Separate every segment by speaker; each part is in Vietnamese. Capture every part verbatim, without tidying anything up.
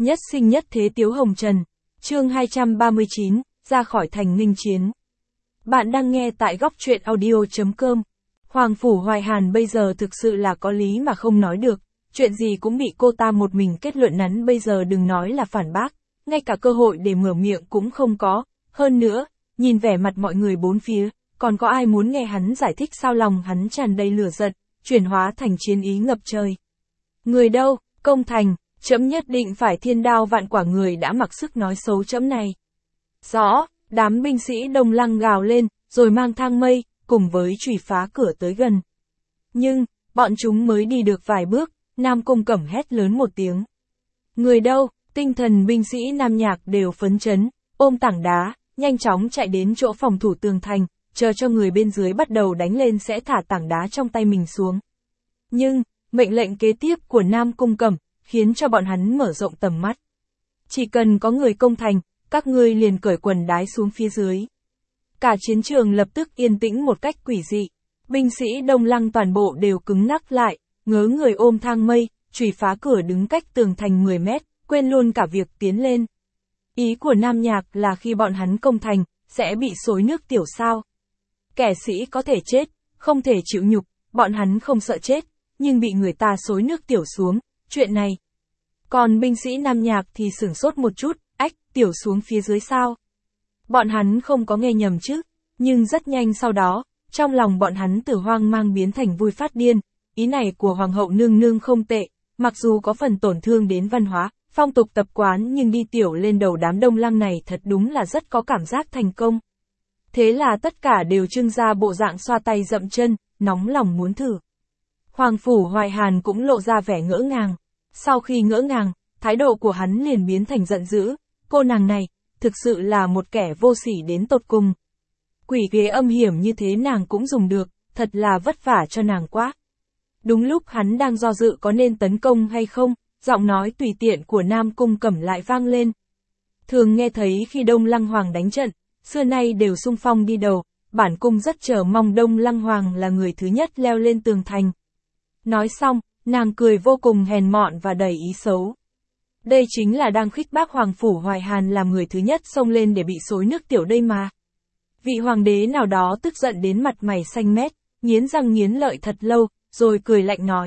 Speaker 1: Nhất sinh nhất thế Tiếu Hồng Trần. Chương hai trăm ba mươi chín, ra khỏi thành nghênh chiến. Bạn đang nghe tại góc truyện audio chấm com. Hoàng Phủ Hoài Hàn bây giờ thực sự là có lý mà không nói được, chuyện gì cũng bị cô ta một mình kết luận nắn, bây giờ đừng nói là phản bác, ngay cả cơ hội để mở miệng cũng không có, hơn nữa, nhìn vẻ mặt mọi người bốn phía, còn có ai muốn nghe hắn giải thích sao? Lòng hắn tràn đầy lửa giận, chuyển hóa thành chiến ý ngập trời. Người đâu, công thành, trẫm nhất định phải thiên đao vạn quả, người đã mặc sức nói xấu trẫm này. Rõ, đám binh sĩ Đông Lăng gào lên, rồi mang thang mây, cùng với chùy phá cửa tới gần. Nhưng, bọn chúng mới đi được vài bước, Nam Cung Cẩm hét lớn một tiếng. Người đâu, tinh thần binh sĩ Nam Nhạc đều phấn chấn, ôm tảng đá, nhanh chóng chạy đến chỗ phòng thủ tường thành, chờ cho người bên dưới bắt đầu đánh lên sẽ thả tảng đá trong tay mình xuống. Nhưng, mệnh lệnh kế tiếp của Nam Cung Cẩm, khiến cho bọn hắn mở rộng tầm mắt. Chỉ cần có người công thành, các ngươi liền cởi quần đái xuống phía dưới. Cả chiến trường lập tức yên tĩnh một cách quỷ dị. Binh sĩ Đông Lăng toàn bộ đều cứng ngắc lại, ngớ người ôm thang mây, chùy phá cửa đứng cách tường thành mười mét, quên luôn cả việc tiến lên. Ý của Nam Nhạc là khi bọn hắn công thành, sẽ bị xối nước tiểu sao. Kẻ sĩ có thể chết, không thể chịu nhục, bọn hắn không sợ chết, nhưng bị người ta xối nước tiểu xuống, chuyện này. Còn binh sĩ Nam Nhạc thì sửng sốt một chút, ách, tiểu xuống phía dưới sao? Bọn hắn không có nghe nhầm chứ, nhưng rất nhanh sau đó, trong lòng bọn hắn từ hoang mang biến thành vui phát điên, ý này của Hoàng hậu nương nương không tệ, mặc dù có phần tổn thương đến văn hóa, phong tục tập quán, nhưng đi tiểu lên đầu đám Đông Lăng này thật đúng là rất có cảm giác thành công. Thế là tất cả đều trưng ra bộ dạng xoa tay dậm chân, nóng lòng muốn thử. Hoàng Phủ Hoài Hàn cũng lộ ra vẻ ngỡ ngàng. Sau khi ngỡ ngàng, thái độ của hắn liền biến thành giận dữ, cô nàng này, thực sự là một kẻ vô sỉ đến tột cùng. Quỷ ghế âm hiểm như thế nàng cũng dùng được, thật là vất vả cho nàng quá. Đúng lúc hắn đang do dự có nên tấn công hay không, giọng nói tùy tiện của Nam Cung Cẩm lại vang lên. Thường nghe thấy khi Đông Lăng Hoàng đánh trận, xưa nay đều xung phong đi đầu, bản cung rất chờ mong Đông Lăng Hoàng là người thứ nhất leo lên tường thành. Nói xong, nàng cười vô cùng hèn mọn và đầy ý xấu. Đây chính là đang khích bác Hoàng Phủ Hoài Hàn làm người thứ nhất xông lên để bị xối nước tiểu đây mà. Vị hoàng đế nào đó tức giận đến mặt mày xanh mét, nghiến răng nghiến lợi thật lâu, rồi cười lạnh nói.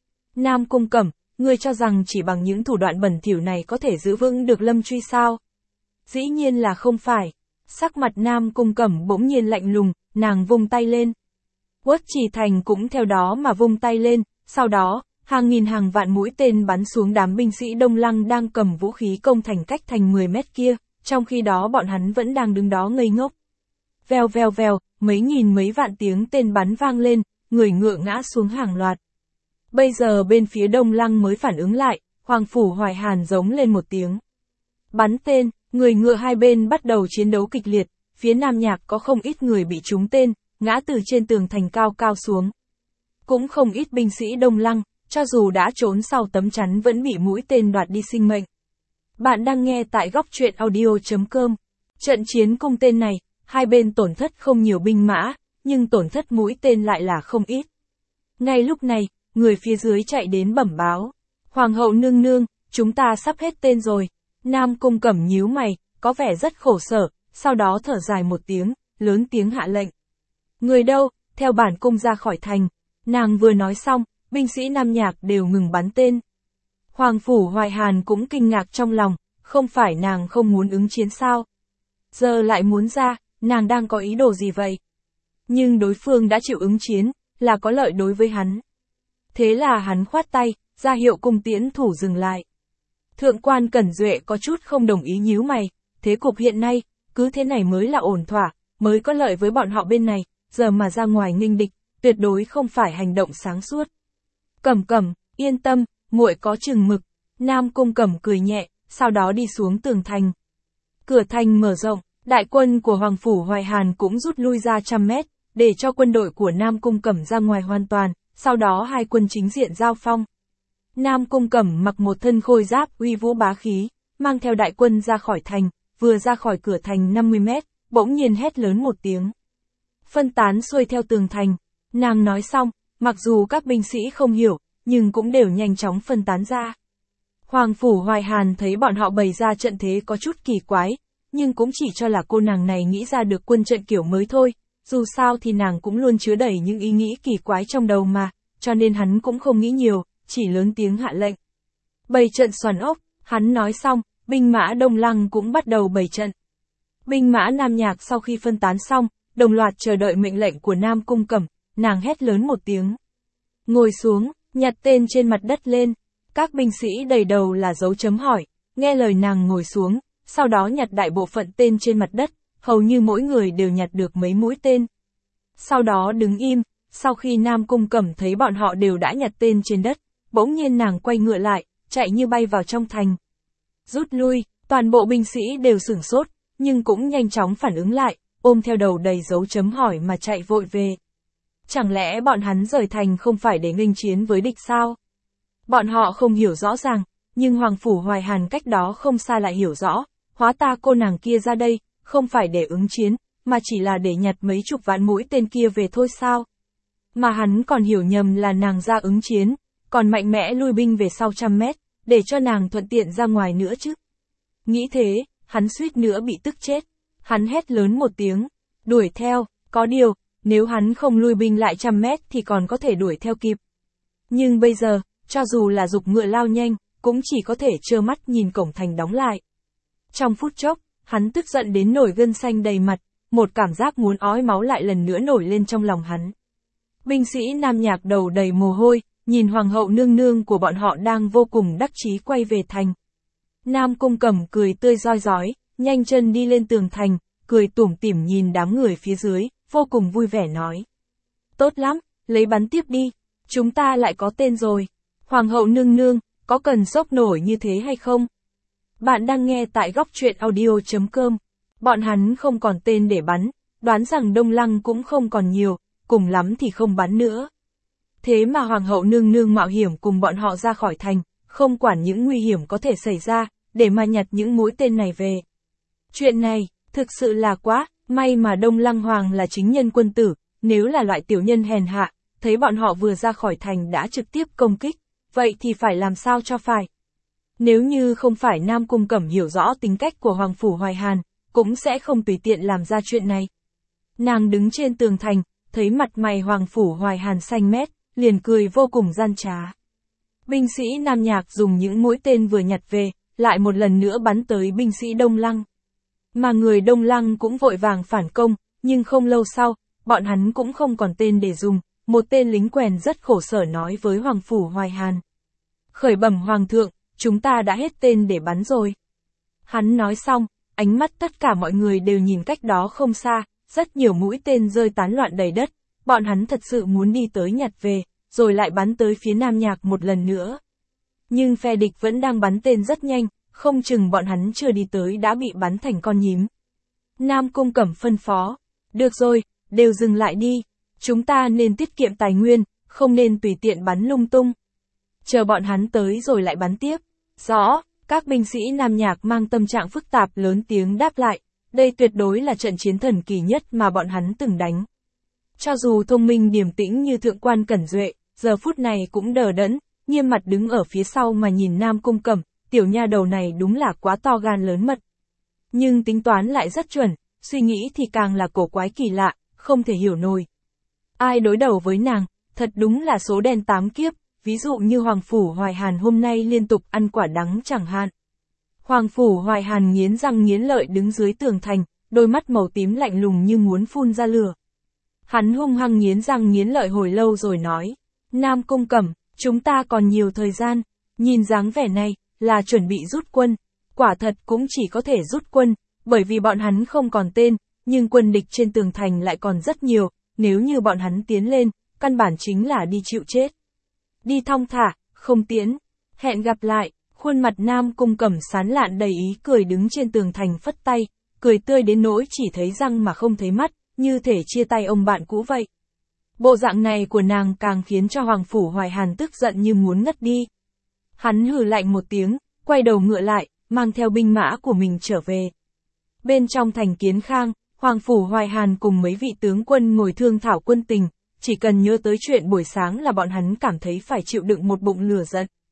Speaker 1: Nam Cung Cẩm, ngươi cho rằng chỉ bằng những thủ đoạn bẩn thỉu này có thể giữ vững được Lâm Truy sao? Dĩ nhiên là không phải. Sắc mặt Nam Cung Cẩm bỗng nhiên lạnh lùng, nàng vung tay lên. Uất Trì Thành cũng theo đó mà vung tay lên, sau đó, hàng nghìn hàng vạn mũi tên bắn xuống đám binh sĩ Đông Lăng đang cầm vũ khí công thành cách thành mười mét kia, trong khi đó bọn hắn vẫn đang đứng đó ngây ngốc. Vèo vèo vèo, mấy nghìn mấy vạn tiếng tên bắn vang lên, người ngựa ngã xuống hàng loạt. Bây giờ bên phía Đông Lăng mới phản ứng lại, Hoàng Phủ Hoài Hàn giống lên một tiếng. Bắn tên, người ngựa hai bên bắt đầu chiến đấu kịch liệt, phía Nam Nhạc có không ít người bị trúng tên, ngã từ trên tường thành cao cao xuống. Cũng không ít binh sĩ Đông Lăng, cho dù đã trốn sau tấm chắn vẫn bị mũi tên đoạt đi sinh mệnh. Bạn đang nghe tại góc truyện audio chấm com. Trận chiến cung tên này, hai bên tổn thất không nhiều binh mã, nhưng tổn thất mũi tên lại là không ít. Ngay lúc này, người phía dưới chạy đến bẩm báo. Hoàng hậu nương nương, chúng ta sắp hết tên rồi. Nam Cung Cẩm nhíu mày, có vẻ rất khổ sở, sau đó thở dài một tiếng, lớn tiếng hạ lệnh. Người đâu, theo bản cung ra khỏi thành. Nàng vừa nói xong, binh sĩ Nam Nhạc đều ngừng bắn tên. Hoàng Phủ Hoài Hàn cũng kinh ngạc trong lòng, không phải nàng không muốn ứng chiến sao? Giờ lại muốn ra, nàng đang có ý đồ gì vậy? Nhưng đối phương đã chịu ứng chiến, là có lợi đối với hắn. Thế là hắn khoát tay, ra hiệu cung tiễn thủ dừng lại. Thượng quan Cẩn Duệ có chút không đồng ý, nhíu mày, thế cục hiện nay, cứ thế này mới là ổn thỏa, mới có lợi với bọn họ bên này, giờ mà ra ngoài nghênh địch, tuyệt đối không phải hành động sáng suốt. Cẩm Cẩm, yên tâm, muội có chừng mực. Nam Cung Cẩm cười nhẹ, sau đó đi xuống tường thành. Cửa thành mở rộng, đại quân của Hoàng Phủ Hoài Hàn cũng rút lui ra trăm mét, để cho quân đội của Nam Cung Cẩm ra ngoài hoàn toàn, sau đó hai quân chính diện giao phong. Nam Cung Cẩm mặc một thân khôi giáp uy vũ bá khí, mang theo đại quân ra khỏi thành, vừa ra khỏi cửa thành năm mươi mét, bỗng nhiên hét lớn một tiếng. Phân tán xuôi theo tường thành, nàng nói xong, mặc dù các binh sĩ không hiểu, nhưng cũng đều nhanh chóng phân tán ra. Hoàng Phủ Hoài Hàn thấy bọn họ bày ra trận thế có chút kỳ quái, nhưng cũng chỉ cho là cô nàng này nghĩ ra được quân trận kiểu mới thôi, dù sao thì nàng cũng luôn chứa đầy những ý nghĩ kỳ quái trong đầu mà, cho nên hắn cũng không nghĩ nhiều, chỉ lớn tiếng hạ lệnh. Bày trận xoắn ốc, hắn nói xong, binh mã Đông Lăng cũng bắt đầu bày trận. Binh mã Nam Nhạc sau khi phân tán xong, đồng loạt chờ đợi mệnh lệnh của Nam Cung Cẩm, nàng hét lớn một tiếng. Ngồi xuống, nhặt tên trên mặt đất lên, các binh sĩ đầy đầu là dấu chấm hỏi, nghe lời nàng ngồi xuống, sau đó nhặt đại bộ phận tên trên mặt đất, hầu như mỗi người đều nhặt được mấy mũi tên. Sau đó đứng im, sau khi Nam Cung Cẩm thấy bọn họ đều đã nhặt tên trên đất, bỗng nhiên nàng quay ngựa lại, chạy như bay vào trong thành. Rút lui, toàn bộ binh sĩ đều sửng sốt, nhưng cũng nhanh chóng phản ứng lại, ôm theo đầu đầy dấu chấm hỏi mà chạy vội về. Chẳng lẽ bọn hắn rời thành không phải để nghênh chiến với địch sao? Bọn họ không hiểu rõ ràng, nhưng Hoàng Phủ Hoài Hàn cách đó không xa lại hiểu rõ, hóa ta cô nàng kia ra đây, không phải để ứng chiến, mà chỉ là để nhặt mấy chục vạn mũi tên kia về thôi sao? Mà hắn còn hiểu nhầm là nàng ra ứng chiến, còn mạnh mẽ lui binh về sau trăm mét, để cho nàng thuận tiện ra ngoài nữa chứ. Nghĩ thế, hắn suýt nữa bị tức chết. Hắn hét lớn một tiếng, đuổi theo, có điều, nếu hắn không lui binh lại trăm mét thì còn có thể đuổi theo kịp. Nhưng bây giờ, cho dù là dục ngựa lao nhanh, cũng chỉ có thể trơ mắt nhìn cổng thành đóng lại. Trong phút chốc, hắn tức giận đến nổi gân xanh đầy mặt, một cảm giác muốn ói máu lại lần nữa nổi lên trong lòng hắn. Binh sĩ Nam Nhạc đầu đầy mồ hôi, nhìn hoàng hậu nương nương của bọn họ đang vô cùng đắc chí quay về thành. Nam Cung Cẩm cười tươi rói rói, nhanh chân đi lên tường thành, cười tủm tỉm nhìn đám người phía dưới, vô cùng vui vẻ nói. Tốt lắm, lấy bắn tiếp đi, chúng ta lại có tên rồi. Hoàng hậu nương nương, có cần sốc nổi như thế hay không? Bạn đang nghe tại góc truyện audio chấm com. Bọn hắn không còn tên để bắn, đoán rằng Đông Lăng cũng không còn nhiều, cùng lắm thì không bắn nữa. Thế mà Hoàng hậu nương nương mạo hiểm cùng bọn họ ra khỏi thành, không quản những nguy hiểm có thể xảy ra, để mà nhặt những mũi tên này về. Chuyện này, thực sự là quá, may mà Đông Lăng Hoàng là chính nhân quân tử, nếu là loại tiểu nhân hèn hạ, thấy bọn họ vừa ra khỏi thành đã trực tiếp công kích, vậy thì phải làm sao cho phải. Nếu như không phải Nam Cung Cẩm hiểu rõ tính cách của Hoàng Phủ Hoài Hàn, cũng sẽ không tùy tiện làm ra chuyện này. Nàng đứng trên tường thành, thấy mặt mày Hoàng Phủ Hoài Hàn xanh mét, liền cười vô cùng gian trá. Binh sĩ Nam Nhạc dùng những mũi tên vừa nhặt về, lại một lần nữa bắn tới binh sĩ Đông Lăng. Mà người Đông Lăng cũng vội vàng phản công, nhưng không lâu sau, bọn hắn cũng không còn tên để dùng, một tên lính quèn rất khổ sở nói với Hoàng Phủ Hoài Hàn. Khởi bẩm Hoàng thượng, chúng ta đã hết tên để bắn rồi. Hắn nói xong, ánh mắt tất cả mọi người đều nhìn cách đó không xa, rất nhiều mũi tên rơi tán loạn đầy đất, bọn hắn thật sự muốn đi tới nhặt về, rồi lại bắn tới phía Nam Nhạc một lần nữa. Nhưng phe địch vẫn đang bắn tên rất nhanh, không chừng bọn hắn chưa đi tới đã bị bắn thành con nhím. Nam Cung Cẩm phân phó, được rồi, đều dừng lại đi, chúng ta nên tiết kiệm tài nguyên, không nên tùy tiện bắn lung tung. Chờ bọn hắn tới rồi lại bắn tiếp. Rõ, các binh sĩ Nam Nhạc mang tâm trạng phức tạp lớn tiếng đáp lại, đây tuyệt đối là trận chiến thần kỳ nhất mà bọn hắn từng đánh. Cho dù thông minh điềm tĩnh như thượng quan Cẩn Duệ, giờ phút này cũng đờ đẫn, nghiêm mặt đứng ở phía sau mà nhìn Nam Cung Cẩm, tiểu nha đầu này đúng là quá to gan lớn mật. Nhưng tính toán lại rất chuẩn, suy nghĩ thì càng là cổ quái kỳ lạ, không thể hiểu nổi. Ai đối đầu với nàng, thật đúng là số đen tám kiếp, ví dụ như Hoàng Phủ Hoài Hàn hôm nay liên tục ăn quả đắng chẳng hạn. Hoàng Phủ Hoài Hàn nghiến răng nghiến lợi đứng dưới tường thành, đôi mắt màu tím lạnh lùng như muốn phun ra lửa. Hắn hung hăng nghiến răng nghiến lợi hồi lâu rồi nói, Nam Cung Cẩm, chúng ta còn nhiều thời gian, nhìn dáng vẻ này, là chuẩn bị rút quân, quả thật cũng chỉ có thể rút quân, bởi vì bọn hắn không còn tên, nhưng quân địch trên tường thành lại còn rất nhiều, nếu như bọn hắn tiến lên, căn bản chính là đi chịu chết. Đi thong thả, không tiến, hẹn gặp lại, khuôn mặt Nam Cung Cẩm sán lạn đầy ý cười đứng trên tường thành phất tay, cười tươi đến nỗi chỉ thấy răng mà không thấy mắt, như thể chia tay ông bạn cũ vậy. Bộ dạng này của nàng càng khiến cho Hoàng Phủ Hoài Hàn tức giận như muốn ngất đi. Hắn hừ lạnh một tiếng, quay đầu ngựa lại, mang theo binh mã của mình trở về. Bên trong thành Kiến Khang, Hoàng Phủ Hoài Hàn cùng mấy vị tướng quân ngồi thương thảo quân tình, chỉ cần nhớ tới chuyện buổi sáng là bọn hắn cảm thấy phải chịu đựng một bụng lửa giận.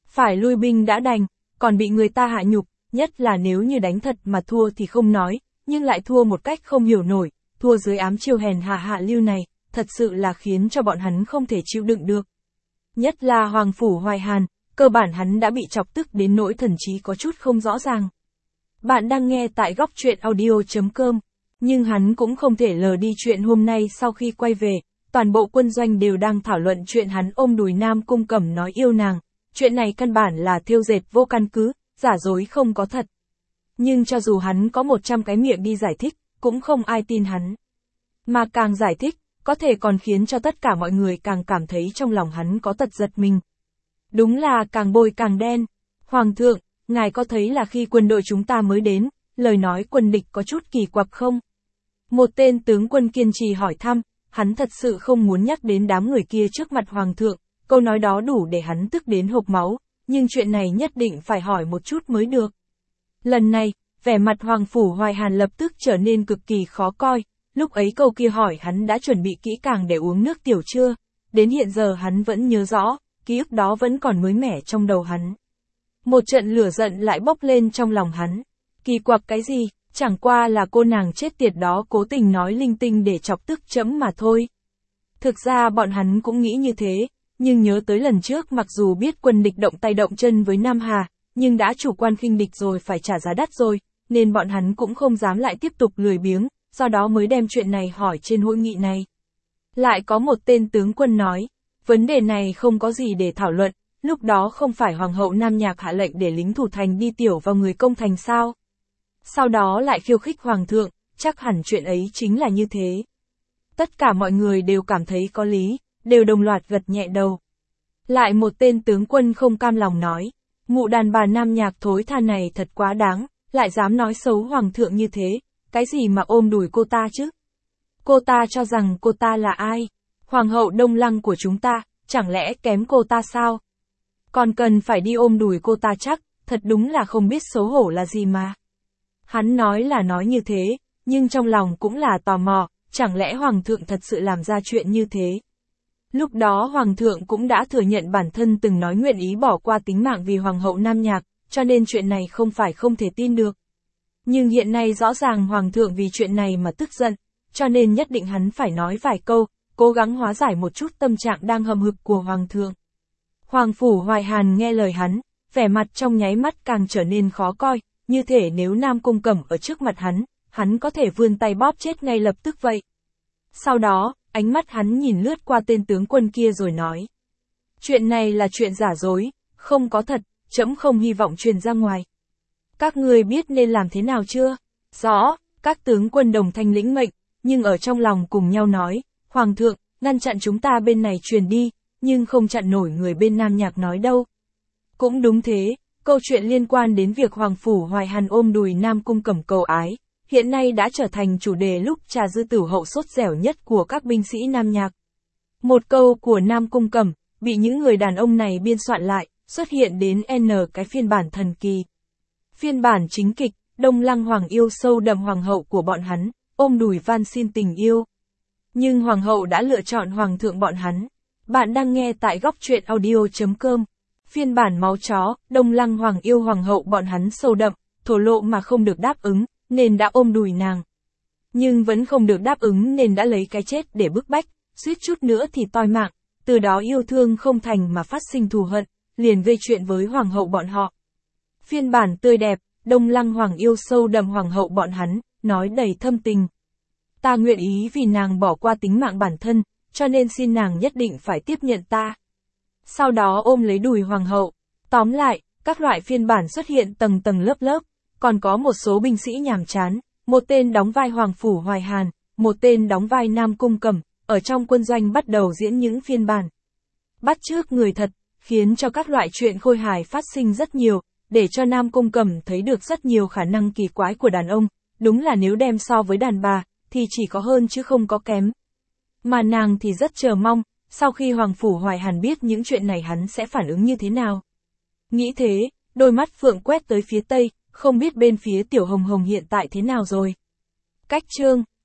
Speaker 1: Phải lui binh đã đành, còn bị người ta hạ nhục, nhất là nếu như đánh thật mà thua thì không nói, nhưng lại thua một cách không hiểu nổi, thua dưới ám chiêu hèn hạ hạ lưu này, thật sự là khiến cho bọn hắn không thể chịu đựng được. Nhất là Hoàng Phủ Hoài Hàn, cơ bản hắn đã bị chọc tức đến nỗi thần trí có chút không rõ ràng. Bạn đang nghe tại góc truyện audio chấm com, nhưng hắn cũng không thể lờ đi chuyện hôm nay sau khi quay về, toàn bộ quân doanh đều đang thảo luận chuyện hắn ôm đùi Nam Cung Cẩm nói yêu nàng, chuyện này căn bản là thêu dệt vô căn cứ, giả dối không có thật. Nhưng cho dù hắn có một trăm cái miệng đi giải thích, cũng không ai tin hắn. Mà càng giải thích, có thể còn khiến cho tất cả mọi người càng cảm thấy trong lòng hắn có tật giật mình. Đúng là càng bôi càng đen. Hoàng thượng, ngài có thấy là khi quân đội chúng ta mới đến, lời nói quân địch có chút kỳ quặc không? Một tên tướng quân kiên trì hỏi thăm, hắn thật sự không muốn nhắc đến đám người kia trước mặt hoàng thượng, câu nói đó đủ để hắn tức đến hộc máu, nhưng chuyện này nhất định phải hỏi một chút mới được. Lần này, vẻ mặt Hoàng Phủ Hoài Hàn lập tức trở nên cực kỳ khó coi, lúc ấy câu kia hỏi hắn đã chuẩn bị kỹ càng để uống nước tiểu chưa, đến hiện giờ hắn vẫn nhớ rõ, ký ức đó vẫn còn mới mẻ trong đầu hắn. Một trận lửa giận lại bốc lên trong lòng hắn, kỳ quặc cái gì, chẳng qua là cô nàng chết tiệt đó cố tình nói linh tinh để chọc tức trẫm mà thôi. Thực ra bọn hắn cũng nghĩ như thế, nhưng nhớ tới lần trước mặc dù biết quân địch động tay động chân với Nam Hà, nhưng đã chủ quan khinh địch rồi phải trả giá đắt rồi, nên bọn hắn cũng không dám lại tiếp tục lười biếng, do đó mới đem chuyện này hỏi trên hội nghị này. Lại có một tên tướng quân nói, vấn đề này không có gì để thảo luận, lúc đó không phải Hoàng hậu Nam Nhạc hạ lệnh để lính thủ thành đi tiểu vào người công thành sao? Sau đó lại khiêu khích Hoàng thượng, chắc hẳn chuyện ấy chính là như thế. Tất cả mọi người đều cảm thấy có lý, đều đồng loạt gật nhẹ đầu. Lại một tên tướng quân không cam lòng nói, mụ đàn bà Nam Nhạc thối tha này thật quá đáng, lại dám nói xấu Hoàng thượng như thế, cái gì mà ôm đùi cô ta chứ? Cô ta cho rằng cô ta là ai? Hoàng hậu Đông Lăng của chúng ta, chẳng lẽ kém cô ta sao? Còn cần phải đi ôm đùi cô ta chắc, thật đúng là không biết xấu hổ là gì mà. Hắn nói là nói như thế, nhưng trong lòng cũng là tò mò, chẳng lẽ Hoàng thượng thật sự làm ra chuyện như thế? Lúc đó Hoàng thượng cũng đã thừa nhận bản thân từng nói nguyện ý bỏ qua tính mạng vì Hoàng hậu Nam Nhạc, cho nên chuyện này không phải không thể tin được. Nhưng hiện nay rõ ràng Hoàng thượng vì chuyện này mà tức giận, cho nên nhất định hắn phải nói vài câu, cố gắng hóa giải một chút tâm trạng đang hầm hực của Hoàng thượng. Hoàng Phủ Hoài Hàn nghe lời hắn, vẻ mặt trong nháy mắt càng trở nên khó coi, như thể nếu Nam Cung Cẩm ở trước mặt hắn, hắn có thể vươn tay bóp chết ngay lập tức vậy. Sau đó, ánh mắt hắn nhìn lướt qua tên tướng quân kia rồi nói. Chuyện này là chuyện giả dối, không có thật, trẫm không hy vọng truyền ra ngoài. Các ngươi biết nên làm thế nào chưa? Rõ, các tướng quân đồng thanh lĩnh mệnh, nhưng ở trong lòng cùng nhau nói, Hoàng thượng, ngăn chặn chúng ta bên này truyền đi, nhưng không chặn nổi người bên Nam Nhạc nói đâu. Cũng đúng thế, câu chuyện liên quan đến việc Hoàng Phủ Hoài Hàn ôm đùi Nam Cung Cẩm cầu ái, hiện nay đã trở thành chủ đề lúc trà dư tử hậu sốt dẻo nhất của các binh sĩ Nam Nhạc. Một câu của Nam Cung Cẩm, bị những người đàn ông này biên soạn lại, xuất hiện đến N cái phiên bản thần kỳ. Phiên bản chính kịch, Đông Lăng Hoàng yêu sâu đậm Hoàng hậu của bọn hắn, ôm đùi van xin tình yêu. Nhưng Hoàng hậu đã lựa chọn Hoàng thượng bọn hắn. Bạn đang nghe tại góc truyện audio chấm com. Phiên bản máu chó, Đông Lăng Hoàng yêu Hoàng hậu bọn hắn sâu đậm, thổ lộ mà không được đáp ứng, nên đã ôm đùi nàng. Nhưng vẫn không được đáp ứng nên đã lấy cái chết để bức bách, suýt chút nữa thì toi mạng, từ đó yêu thương không thành mà phát sinh thù hận, liền gây chuyện với Hoàng hậu bọn họ. Phiên bản tươi đẹp, Đông Lăng Hoàng yêu sâu đậm Hoàng hậu bọn hắn, nói đầy thâm tình. Ta nguyện ý vì nàng bỏ qua tính mạng bản thân, cho nên xin nàng nhất định phải tiếp nhận ta. Sau đó ôm lấy đùi Hoàng hậu. Tóm lại, các loại phiên bản xuất hiện tầng tầng lớp lớp, còn có một số binh sĩ nhàm chán, một tên đóng vai Hoàng Phủ Hoài Hàn, một tên đóng vai Nam Cung Cẩm, ở trong quân doanh bắt đầu diễn những phiên bản. Bắt chước người thật, khiến cho các loại chuyện khôi hài phát sinh rất nhiều, để cho Nam Cung Cẩm thấy được rất nhiều khả năng kỳ quái của đàn ông, đúng là nếu đem so với đàn bà, thì chỉ có hơn chứ không có kém. Mà nàng thì rất chờ mong, sau khi Hoàng Phủ Hoài Hàn biết những chuyện này hắn sẽ phản ứng như thế nào. Nghĩ thế, đôi mắt Phượng quét tới phía tây, không biết bên phía Tiểu Hồng Hồng hiện tại thế nào rồi. Cách chương